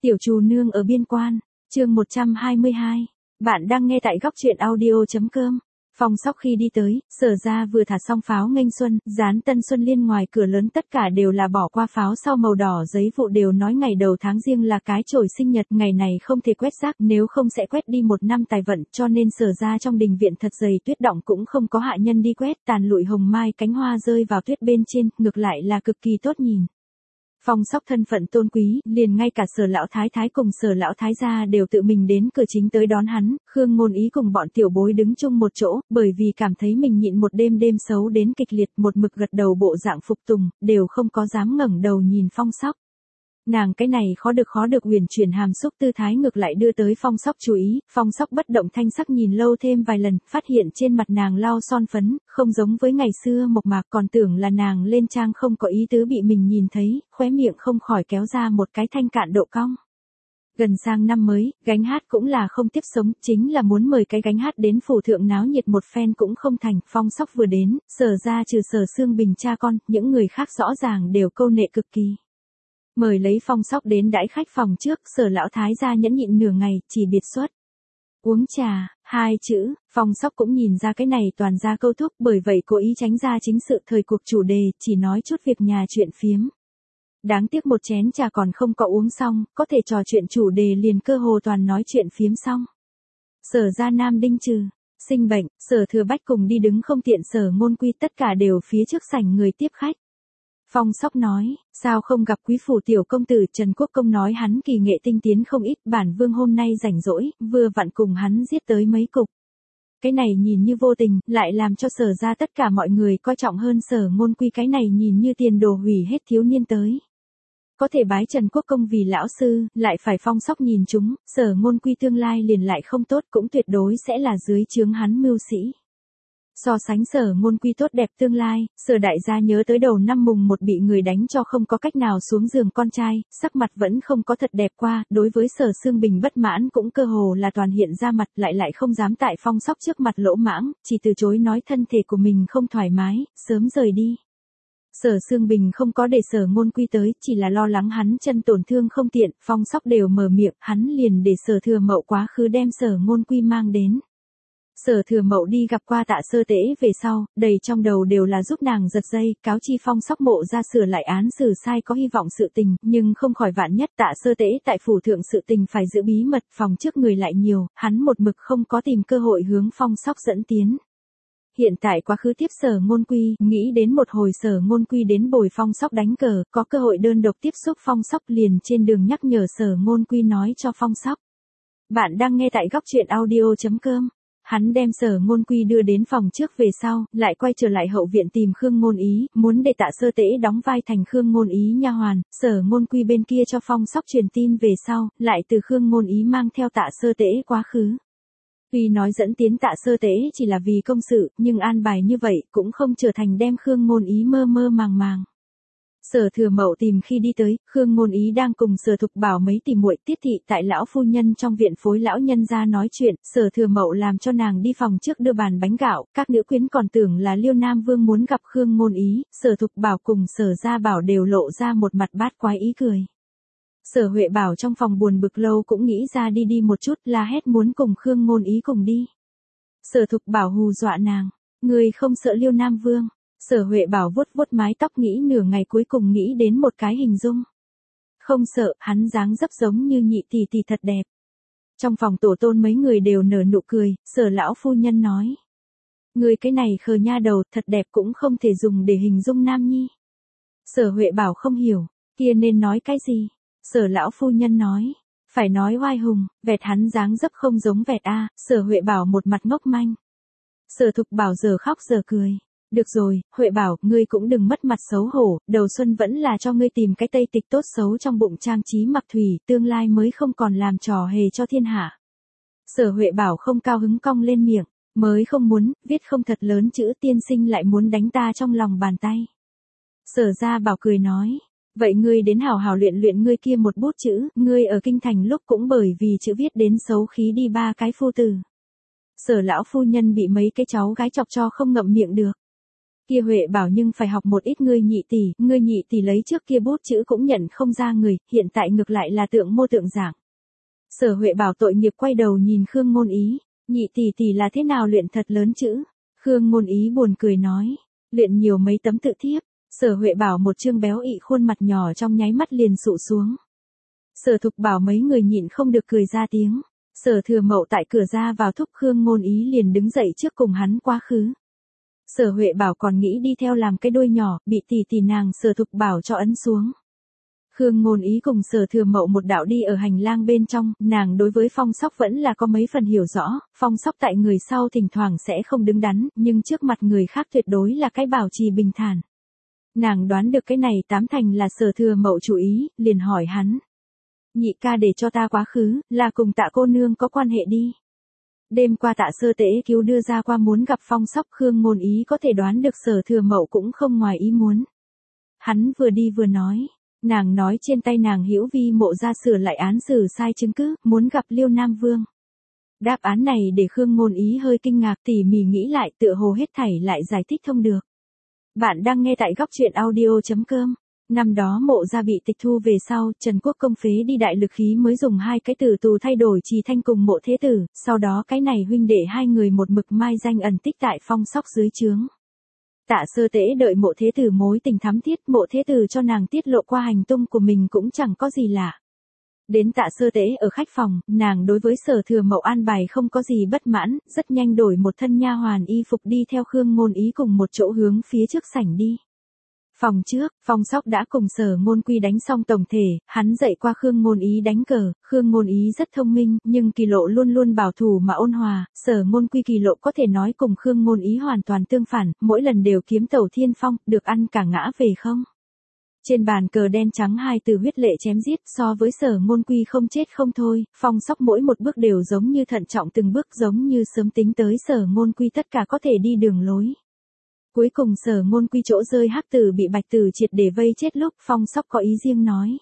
Tiểu Trù Nương ở biên quan, chương 122. Bạn đang nghe tại góc truyện audio.com. Phong Sóc khi đi tới, Sở ra vừa thả xong pháo nghênh xuân, dán Tân Xuân Liên ngoài cửa lớn tất cả đều là bỏ qua pháo sau màu đỏ giấy vụ đều nói ngày đầu tháng riêng là cái chổi sinh nhật, ngày này không thể quét rác nếu không sẽ quét đi một năm tài vận, cho nên Sở ra trong đình viện thật dày tuyết đọng cũng không có hạ nhân đi quét, tàn lụi hồng mai cánh hoa rơi vào tuyết bên trên, ngược lại là cực kỳ tốt nhìn. Phong Sóc thân phận tôn quý, liền ngay cả Sở lão thái thái cùng Sở lão thái gia đều tự mình đến cửa chính tới đón hắn, Khương Ngôn Ý cùng bọn tiểu bối đứng chung một chỗ, bởi vì cảm thấy mình nhịn một đêm xấu đến kịch liệt, một mực gật đầu bộ dạng phục tùng, đều không có dám ngẩng đầu nhìn Phong Sóc. Nàng cái này khó được uyển chuyển hàm xúc tư thái ngược lại đưa tới Phong Sóc chú ý, Phong Sóc bất động thanh sắc nhìn lâu thêm vài lần, phát hiện trên mặt nàng lau son phấn, không giống với ngày xưa mộc mạc, còn tưởng là nàng lên trang không có ý tứ bị mình nhìn thấy, khóe miệng không khỏi kéo ra một cái thanh cạn độ cong. Gần sang năm mới, gánh hát cũng là không tiếp sống, chính là muốn mời cái gánh hát đến phủ thượng náo nhiệt một phen cũng không thành, Phong Sóc vừa đến, Sở ra trừ Sở Xương Bình cha con, những người khác rõ ràng đều câu nệ cực kỳ. Mời lấy Phong Sóc đến đãi khách phòng trước, Sở lão thái gia nhẫn nhịn nửa ngày, chỉ biệt xuất. Uống trà, hai chữ, Phong Sóc cũng nhìn ra cái này toàn ra câu thúc, bởi vậy cố ý tránh ra chính sự thời cuộc chủ đề, chỉ nói chút việc nhà chuyện phiếm. Đáng tiếc một chén trà còn không có uống xong, có thể trò chuyện chủ đề liền cơ hồ toàn nói chuyện phiếm xong. Sở ra Nam Đinh Trừ, sinh bệnh, Sở Thừa Bách cùng đi đứng không tiện Sở Ngôn Quy tất cả đều phía trước sảnh người tiếp khách. Phong Sóc nói, sao không gặp quý phủ tiểu công tử Trần Quốc Công nói hắn kỳ nghệ tinh tiến không ít, bản vương hôm nay rảnh rỗi, vừa vặn cùng hắn giết tới mấy cục. Cái này nhìn như vô tình, lại làm cho Sở ra tất cả mọi người coi trọng hơn Sở Ngôn Quy, cái này nhìn như tiền đồ hủy hết thiếu niên tới. Có thể bái Trần Quốc Công vì lão sư, lại phải Phong Sóc nhìn chúng, Sở Ngôn Quy tương lai liền lại không tốt, cũng tuyệt đối sẽ là dưới trướng hắn mưu sĩ. So sánh Sở Ngôn Quy tốt đẹp tương lai, Sở đại gia nhớ tới đầu năm mùng 1 bị người đánh cho không có cách nào xuống giường con trai, sắc mặt vẫn không có thật đẹp qua, đối với Sở Xương Bình bất mãn cũng cơ hồ là toàn hiện ra mặt, lại không dám tại Phong Sóc trước mặt lỗ mãng, chỉ từ chối nói thân thể của mình không thoải mái, sớm rời đi. Sở Xương Bình không có để Sở Ngôn Quy tới, chỉ là lo lắng hắn chân tổn thương không tiện, Phong Sóc đều mở miệng, hắn liền để Sở Thừa Mậu quá khứ đem Sở Ngôn Quy mang đến. Sở Thừa Mậu đi gặp qua Tạ Sơ Tế về sau, đầy trong đầu đều là giúp nàng giật dây, cáo chi Phong Sóc mộ ra sửa lại án xử sai có hy vọng sự tình, nhưng không khỏi vạn nhất Tạ Sơ Tế tại phủ thượng sự tình phải giữ bí mật, phòng trước người lại nhiều, hắn một mực không có tìm cơ hội hướng Phong Sóc dẫn tiến. Hiện tại quá khứ tiếp Sở Ngôn Quy, nghĩ đến một hồi Sở Ngôn Quy đến bồi Phong Sóc đánh cờ, có cơ hội đơn độc tiếp xúc Phong Sóc liền trên đường nhắc nhở Sở Ngôn Quy nói cho Phong Sóc. Bạn đang nghe tại góc truyện audio.com. Hắn đem Sở Ngôn Quy đưa đến phòng trước về sau, lại quay trở lại hậu viện tìm Khương Ngôn Ý, muốn để Tạ Sơ Tế đóng vai thành Khương Ngôn Ý nha hoàn, Sở Ngôn Quy bên kia cho Phong Sóc truyền tin về sau, lại từ Khương Ngôn Ý mang theo Tạ Sơ Tế quá khứ. Tuy nói dẫn tiến Tạ Sơ Tế chỉ là vì công sự, nhưng an bài như vậy cũng không trở thành đem Khương Ngôn Ý mơ màng. Sở Thừa Mậu tìm khi đi tới, Khương Ngôn Ý đang cùng Sở Thục Bảo mấy tỷ muội tiết thị tại lão phu nhân trong viện phối lão nhân ra nói chuyện, Sở Thừa Mậu làm cho nàng đi phòng trước đưa bàn bánh gạo, các nữ quyến còn tưởng là Liêu Nam Vương muốn gặp Khương Ngôn Ý, Sở Thục Bảo cùng Sở Gia Bảo đều lộ ra một mặt bát quái ý cười. Sở Huệ Bảo trong phòng buồn bực lâu cũng nghĩ ra đi một chút, la hét muốn cùng Khương Ngôn Ý cùng đi. Sở Thục Bảo hù dọa nàng, người không sợ Liêu Nam Vương. Sở Huệ Bảo vuốt mái tóc nghĩ nửa ngày cuối cùng nghĩ đến một cái hình dung. Không sợ, hắn dáng dấp giống như nhị tỷ thật đẹp. Trong phòng tổ tôn mấy người đều nở nụ cười, Sở lão phu nhân nói. Người cái này khờ nha đầu thật đẹp cũng không thể dùng để hình dung nam nhi. Sở Huệ Bảo không hiểu, kia nên nói cái gì? Sở lão phu nhân nói. Phải nói oai hùng, vẹt hắn dáng dấp không giống vẹt a. Sở Huệ Bảo một mặt ngốc manh. Sở Thục Bảo giờ khóc giờ cười. Được rồi, Huệ Bảo, ngươi cũng đừng mất mặt xấu hổ, đầu xuân vẫn là cho ngươi tìm cái tây tịch tốt xấu trong bụng trang trí mặc thủy, tương lai mới không còn làm trò hề cho thiên hạ. Sở Huệ Bảo không cao hứng cong lên miệng, mới không muốn, viết không thật lớn chữ tiên sinh lại muốn đánh ta trong lòng bàn tay. Sở Gia Bảo cười nói, vậy ngươi đến hảo hảo luyện ngươi kia một bút chữ, ngươi ở kinh thành lúc cũng bởi vì chữ viết đến xấu khí đi 3 cái phu tử. Sở lão phu nhân bị mấy cái cháu gái chọc cho không ngậm miệng được. Kia Huệ bảo nhưng phải học một ít ngươi nhị tỷ lấy trước kia bút chữ cũng nhận không ra người, hiện tại ngược lại là tượng mô tượng dạng. Sở Huệ bảo tội nghiệp quay đầu nhìn Khương Ngôn Ý, nhị tỷ là thế nào luyện thật lớn chữ. Khương Ngôn Ý buồn cười nói, luyện nhiều mấy tấm tự thiếp. Sở Huệ bảo một trương béo ị khuôn mặt nhỏ trong nháy mắt liền sụ xuống. Sở Thục bảo mấy người nhịn không được cười ra tiếng. Sở Thừa Mậu tại cửa ra vào thúc Khương Ngôn Ý liền đứng dậy trước cùng hắn quá khứ. Sở Huệ bảo còn nghĩ đi theo làm cái đuôi nhỏ, bị tỷ nàng Sở Thục bảo cho ấn xuống. Khương Ngôn Ý cùng Sở Thừa Mậu một đạo đi ở hành lang bên trong, nàng đối với Phong Sóc vẫn là có mấy phần hiểu rõ, Phong Sóc tại người sau thỉnh thoảng sẽ không đứng đắn, nhưng trước mặt người khác tuyệt đối là cái bảo trì bình thản. Nàng đoán được cái này tám thành là Sở Thừa Mậu chủ ý, liền hỏi hắn. Nhị ca để cho ta quá khứ, là cùng Tạ cô nương có quan hệ đi. Đêm qua Tạ Sơ Tế cứu đưa ra qua muốn gặp Phong Sóc, Khương Ngôn Ý có thể đoán được Sở Thừa Mậu cũng không ngoài ý muốn. Hắn vừa đi vừa nói, nàng nói trên tay nàng hữu vi mộ ra sửa lại án xử sai chứng cứ, muốn gặp Liêu Nam Vương. Đáp án này để Khương Ngôn Ý hơi kinh ngạc, tỉ mỉ nghĩ lại tựa hồ hết thảy lại giải thích thông được. Bạn đang nghe tại góc truyện audio.com. Năm đó mộ ra bị tịch thu về sau, Trần Quốc Công phế đi đại lực khí mới dùng hai cái tử tù thay đổi Trì Thanh cùng Mộ Thế Tử, sau đó cái này huynh đệ hai người một mực mai danh ẩn tích tại Phong Sóc dưới trướng. Tạ Sơ Tế đợi Mộ Thế Tử mối tình thắm thiết, Mộ Thế Tử cho nàng tiết lộ qua hành tung của mình cũng chẳng có gì lạ. Đến Tạ Sơ Tế ở khách phòng, nàng đối với Sở Thừa Mậu an bài không có gì bất mãn, rất nhanh đổi một thân nha hoàn y phục đi theo Khương Ngôn Ý cùng một chỗ hướng phía trước sảnh đi. Phòng trước, Phong Sóc đã cùng Sở Ngôn Quy đánh xong tổng thể, hắn dạy qua Khương Ngôn Ý đánh cờ, Khương Ngôn Ý rất thông minh, nhưng Kỳ Lộ luôn luôn bảo thủ mà ôn hòa, Sở Ngôn Quy Kỳ Lộ có thể nói cùng Khương Ngôn Ý hoàn toàn tương phản, mỗi lần đều kiếm tẩu thiên phong, được ăn cả ngã về không. Trên bàn cờ đen trắng hai từ huyết lệ chém giết, so với Sở Ngôn Quy không chết không thôi, Phong Sóc mỗi một bước đều giống như thận trọng từng bước, giống như sớm tính tới Sở Ngôn Quy tất cả có thể đi đường lối. Cuối cùng Sở Ngôn Quy chỗ rơi hắc tử bị bạch tử triệt để vây chết lúc Phong Sóc có ý riêng nói.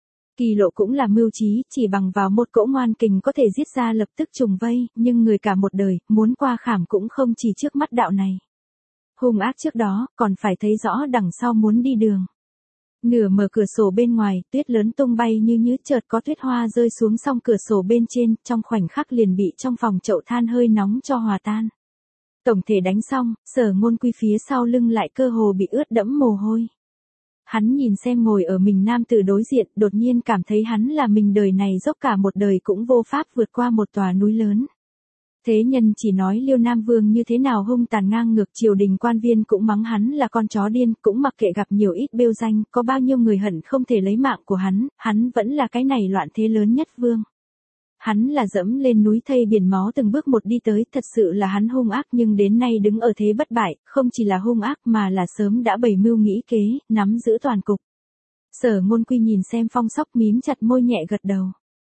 Kỳ Lộ cũng là mưu trí, chỉ bằng vào một cỗ ngoan kình có thể giết ra lập tức trùng vây, nhưng người cả một đời, muốn qua khảm cũng không chỉ trước mắt đạo này. Hung ác trước đó, còn phải thấy rõ đằng sau muốn đi đường. Nửa mở cửa sổ bên ngoài, tuyết lớn tung bay như chợt có tuyết hoa rơi xuống song cửa sổ bên trên, trong khoảnh khắc liền bị trong phòng chậu than hơi nóng cho hòa tan. Tổng thể đánh xong, Sở Ngôn Quy phía sau lưng lại cơ hồ bị ướt đẫm mồ hôi. Hắn nhìn xem ngồi ở mình nam tử đối diện, đột nhiên cảm thấy hắn là mình đời này dốc cả một đời cũng vô pháp vượt qua một tòa núi lớn. Thế nhân chỉ nói Liêu Nam Vương như thế nào hung tàn ngang ngược, triều đình quan viên cũng mắng hắn là con chó điên, cũng mặc kệ gặp nhiều ít bêu danh, có bao nhiêu người hận không thể lấy mạng của hắn vẫn là cái này loạn thế lớn nhất vương. Hắn là dẫm lên núi thây biển máu từng bước một đi tới, thật sự là hắn hung ác, nhưng đến nay đứng ở thế bất bại, không chỉ là hung ác mà là sớm đã bày mưu nghĩ kế, nắm giữ toàn cục. Sở Ngôn Quy nhìn xem Phong Sóc mím chặt môi nhẹ gật đầu.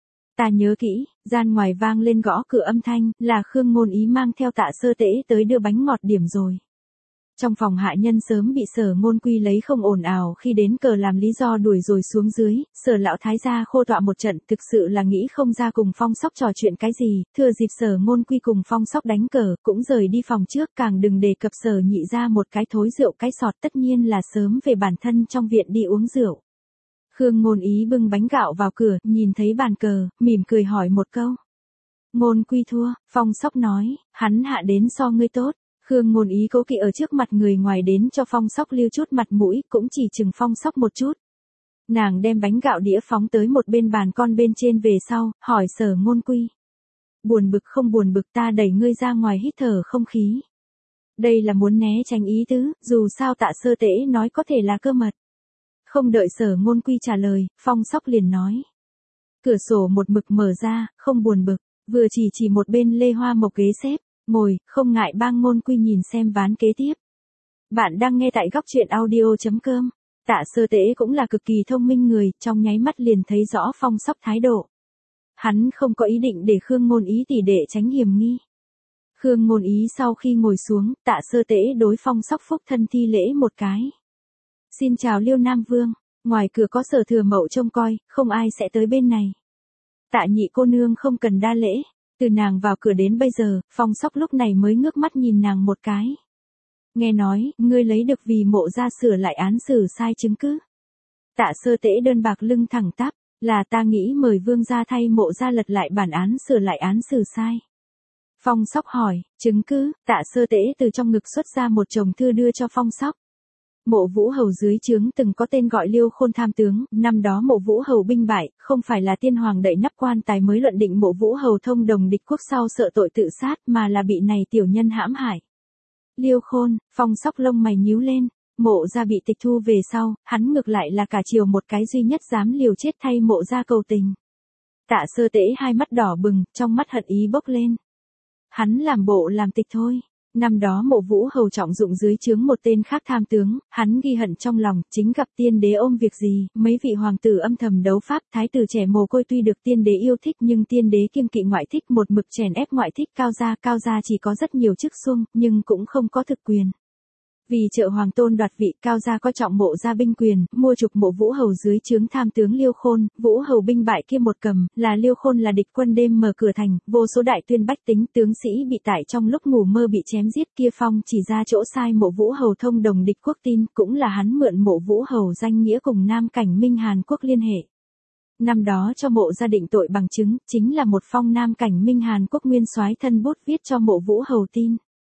Ta nhớ kỹ, gian ngoài vang lên gõ cửa âm thanh, là Khương Ngôn Ý mang theo Tạ Sơ Tế tới đưa bánh ngọt điểm rồi. Trong phòng hạ nhân sớm bị Sở Ngôn Quy lấy không ồn ào khi đến cờ làm lý do đuổi rồi xuống dưới, Sở lão thái gia khô tọa một trận, thực sự là nghĩ không ra cùng Phong Sóc trò chuyện cái gì, thừa dịp Sở Ngôn Quy cùng Phong Sóc đánh cờ, cũng rời đi phòng trước, càng đừng đề cập Sở nhị ra một cái thối rượu cái sọt, tất nhiên là sớm về bản thân trong viện đi uống rượu. Khương Ngôn Ý bưng bánh gạo vào cửa, nhìn thấy bàn cờ, mỉm cười hỏi một câu. Ngôn Quy thua, Phong Sóc nói, hắn hạ đến so ngươi tốt. Khương Ngôn Ý cố kỵ ở trước mặt người ngoài đến cho Phong Sóc lưu chút mặt mũi, cũng chỉ chừng Phong Sóc một chút. Nàng đem bánh gạo đĩa phóng tới một bên bàn con bên trên về sau, hỏi Sở Ngôn Quy. Buồn bực không buồn bực, ta đẩy ngươi ra ngoài hít thở không khí. Đây là muốn né tránh ý tứ, dù sao Tạ Sơ Tế nói có thể là cơ mật. Không đợi Sở Ngôn Quy trả lời, Phong Sóc liền nói. Cửa sổ một mực mở ra, không buồn bực, vừa chỉ một bên lê hoa mộc ghế xếp. Ngồi, không ngại bang Ngôn Quy nhìn xem ván kế tiếp. Bạn đang nghe tại góc truyện audio.com. Tạ Sơ Tế cũng là cực kỳ thông minh người, trong nháy mắt liền thấy rõ Phong Sóc thái độ. Hắn không có ý định để Khương Ngôn Ý tỷ đệ tránh hiểm nghi. Khương Ngôn Ý sau khi ngồi xuống, Tạ Sơ Tế đối Phong Sóc phúc thân thi lễ một cái. Xin chào Liêu Nam Vương, ngoài cửa có Sở Thừa Mậu trông coi, không ai sẽ tới bên này. Tạ nhị cô nương không cần đa lễ. Từ nàng vào cửa đến bây giờ, Phong Sóc lúc này mới ngước mắt nhìn nàng một cái. Nghe nói, ngươi lấy được vì mộ gia sửa lại án xử sai chứng cứ. Tạ Sơ Tễ đơn bạc lưng thẳng tắp, là ta nghĩ mời vương gia thay mộ gia lật lại bản án sửa lại án xử sai. Phong Sóc hỏi, chứng cứ, Tạ Sơ Tễ từ trong ngực xuất ra một chồng thư đưa cho Phong Sóc. Mộ Vũ Hầu dưới trướng từng có tên gọi Liêu Khôn tham tướng, năm đó Mộ Vũ Hầu binh bại, không phải là tiên hoàng đậy nắp quan tài mới luận định Mộ Vũ Hầu thông đồng địch quốc sau sợ tội tự sát mà là bị này tiểu nhân hãm hại. Liêu Khôn, Phong Sóc lông mày nhíu lên, mộ gia bị tịch thu về sau, hắn ngược lại là cả triều một cái duy nhất dám liều chết thay mộ gia cầu tình. Tạ Sơ Tễ hai mắt đỏ bừng, trong mắt hận ý bốc lên. Hắn làm bộ làm tịch thôi. Năm đó Mộ Vũ Hầu trọng dụng dưới trướng một tên khác tham tướng, hắn ghi hận trong lòng, chính gặp tiên đế ôm việc gì, mấy vị hoàng tử âm thầm đấu pháp, thái tử trẻ mồ côi tuy được tiên đế yêu thích nhưng tiên đế kiêng kỵ ngoại thích một mực chèn ép ngoại thích Cao gia chỉ có rất nhiều chức xuông, nhưng cũng không có thực quyền. Vì trợ hoàng tôn đoạt vị, Cao gia coi trọng mộ gia binh quyền, mua trục Mộ Vũ Hầu dưới trướng tham tướng Liêu Khôn, Vũ Hầu binh bại kia một cầm, là Liêu Khôn là địch quân đêm mở cửa thành, vô số đại tuyên bách tính tướng sĩ bị tải trong lúc ngủ mơ bị chém giết kia Phong chỉ ra chỗ sai Mộ Vũ Hầu thông đồng địch quốc tin, cũng là hắn mượn Mộ Vũ Hầu danh nghĩa cùng Nam Cảnh Minh Hàn Quốc liên hệ. Năm đó cho mộ gia định tội bằng chứng, chính là một phong Nam Cảnh Minh Hàn Quốc nguyên soái thân bút viết cho Mộ Vũ Hầu tin.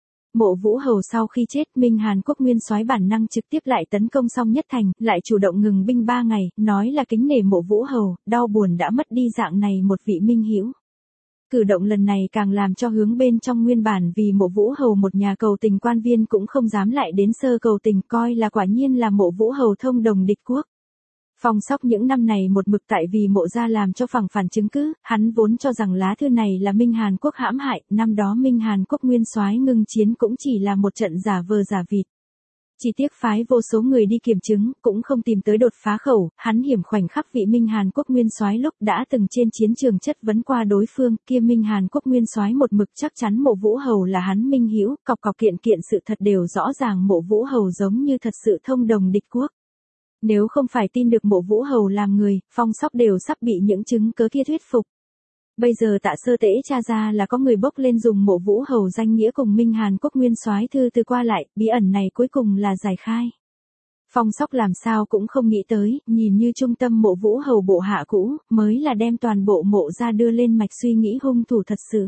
Mộ Vũ Hầu sau khi chết, Minh Hàn Quốc nguyên soái bản năng trực tiếp lại tấn công xong nhất thành, lại chủ động ngừng binh 3 ngày, nói là kính nể Mộ Vũ Hầu, đau buồn đã mất đi dạng này một vị minh hữu. Cử động lần này càng làm cho hướng bên trong nguyên bản vì Mộ Vũ Hầu một nhà cầu tình quan viên cũng không dám lại đến sơ cầu tình, coi là quả nhiên là Mộ Vũ Hầu thông đồng địch quốc. Phong Sóc những năm này một mực tại vì mộ gia làm cho phẳng phản chứng cứ, hắn vốn cho rằng lá thư này là Minh Hàn Quốc hãm hại, năm đó Minh Hàn Quốc nguyên soái ngưng chiến cũng chỉ là một trận giả vờ giả vịt. Chỉ tiếc phái vô số người đi kiểm chứng, cũng không tìm tới đột phá khẩu, hắn hiểm khoảnh khắc vị Minh Hàn Quốc nguyên soái lúc đã từng trên chiến trường chất vấn qua đối phương, kia Minh Hàn Quốc nguyên soái một mực chắc chắn Mộ Vũ Hầu là hắn minh hữu, cọc kiện sự thật đều rõ ràng Mộ Vũ Hầu giống như thật sự thông đồng địch quốc. Nếu không phải tin được Mộ Vũ Hầu làm người, Phong Sóc đều sắp bị những chứng cớ kia thuyết phục. Bây giờ Tạ Sơ Tễ tra ra là có người bốc lên dùng Mộ Vũ Hầu danh nghĩa cùng Minh Hàn Quốc nguyên soái thư từ qua lại, bí ẩn này cuối cùng là giải khai. Phong Sóc làm sao cũng không nghĩ tới, nhìn như trung tâm Mộ Vũ Hầu bộ hạ cũ, mới là đem toàn bộ mộ ra đưa lên mạch suy nghĩ hung thủ thật sự.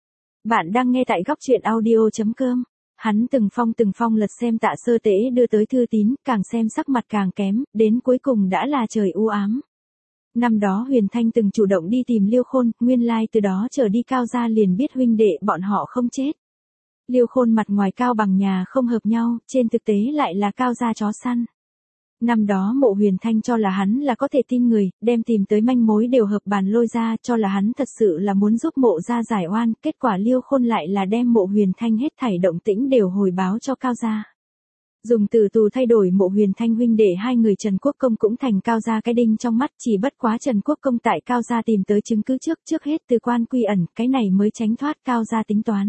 Bạn đang nghe tại góc truyện audio.com. Hắn từng phong lật xem Tạ Sơ Tễ đưa tới thư tín, càng xem sắc mặt càng kém, đến cuối cùng đã là trời u ám. Năm đó Huyền Thanh từng chủ động đi tìm Liêu Khôn, nguyên lai từ đó trở đi Cao gia liền biết huynh đệ bọn họ không chết. Liêu Khôn mặt ngoài Cao bằng nhà không hợp nhau, trên thực tế lại là Cao gia chó săn. Năm đó Mộ Huyền Thanh cho là hắn là có thể tin người, đem tìm tới manh mối đều hợp bàn lôi ra, cho là hắn thật sự là muốn giúp Mộ gia giải oan, kết quả Liêu Khôn lại là đem Mộ Huyền Thanh hết thảy động tĩnh đều hồi báo cho Cao gia. Dùng từ tù thay đổi Mộ Huyền Thanh huynh để hai người Trần Quốc Công cũng thành Cao gia cái đinh trong mắt, chỉ bất quá Trần Quốc Công tại Cao gia tìm tới chứng cứ trước hết từ quan quy ẩn, cái này mới tránh thoát Cao gia tính toán.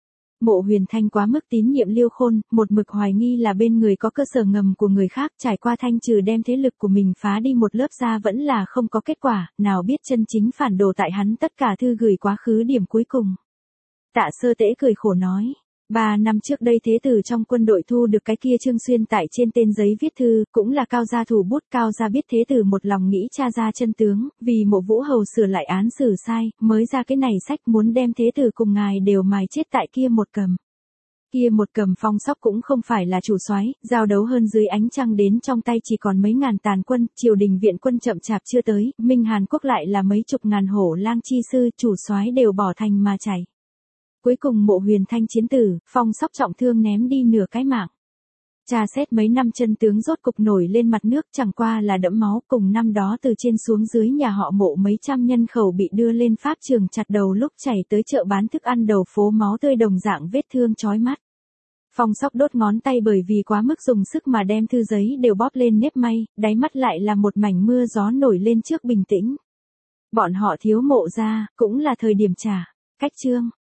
Mộ Huyền Thanh quá mức tín nhiệm Liêu Khôn, một mực hoài nghi là bên người có cơ sở ngầm của người khác, trải qua thanh trừ đem thế lực của mình phá đi một lớp ra vẫn là không có kết quả, nào biết chân chính phản đồ tại hắn tất cả thư gửi quá khứ điểm cuối cùng. Tạ Sơ Tễ cười khổ nói, 3 năm trước đây thế tử trong quân đội thu được cái kia Trương Xuyên tại trên tên giấy viết thư, cũng là Cao gia thủ bút, Cao gia biết thế tử một lòng nghĩ tra ra chân tướng, vì Mộ Vũ Hầu sửa lại án xử sai, mới ra cái này sách muốn đem thế tử cùng ngài đều mài chết tại kia một cầm. Kia một cầm Phong Sóc cũng không phải là chủ soái, giao đấu hơn dưới ánh trăng đến trong tay chỉ còn mấy ngàn tàn quân, triều đình viện quân chậm chạp chưa tới, Minh Hàn Quốc lại là mấy chục ngàn hổ lang chi sư, chủ soái đều bỏ thành mà chảy. Cuối cùng Mộ Huyền Thanh chiến tử, Phong Sóc trọng thương ném đi nửa cái mạng. Tra xét mấy năm chân tướng rốt cục nổi lên mặt nước, chẳng qua là đẫm máu, cùng năm đó từ trên xuống dưới nhà họ Mộ mấy trăm nhân khẩu bị đưa lên pháp trường chặt đầu lúc chảy tới chợ bán thức ăn đầu phố máu tươi đồng dạng vết thương chói mắt. Phong Sóc đốt ngón tay bởi vì quá mức dùng sức mà đem thư giấy đều bóp lên nếp may, đáy mắt lại là một mảnh mưa gió nổi lên trước bình tĩnh. Bọn họ thiếu Mộ gia, cũng là thời điểm trả. Cách chương